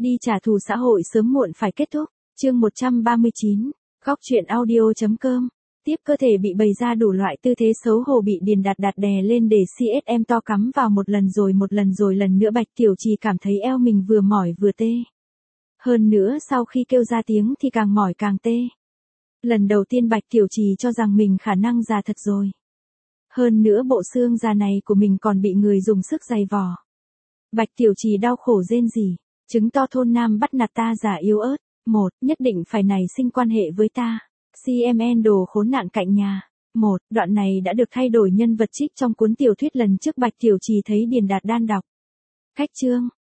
Đi trả thù xã hội sớm muộn phải kết thúc. Chương 139. Góc truyện audio.com. Tiếp cơ thể bị bày ra đủ loại tư thế xấu hổ bị Điền Đạt Đạt đè lên để CSM to cắm vào một lần rồi lần nữa Bạch Tiểu Trì cảm thấy eo mình vừa mỏi vừa tê. Hơn nữa sau khi kêu ra tiếng thì càng mỏi càng tê. Lần đầu tiên Bạch Tiểu Trì cho rằng mình khả năng già thật rồi. Hơn nữa bộ xương già này của mình còn bị người dùng sức giày vò. Bạch Tiểu Trì đau khổ rên rỉ, chứng to thôn nam bắt nạt ta già yếu ớt. Một, nhất định phải nảy sinh quan hệ với ta. CMN đồ khốn nạn cạnh nhà. Một, đoạn này đã được thay đổi nhân vật trích trong cuốn tiểu thuyết lần trước Bạch Tiểu Trì thấy Điền Đạt Đan đọc. Khách chương,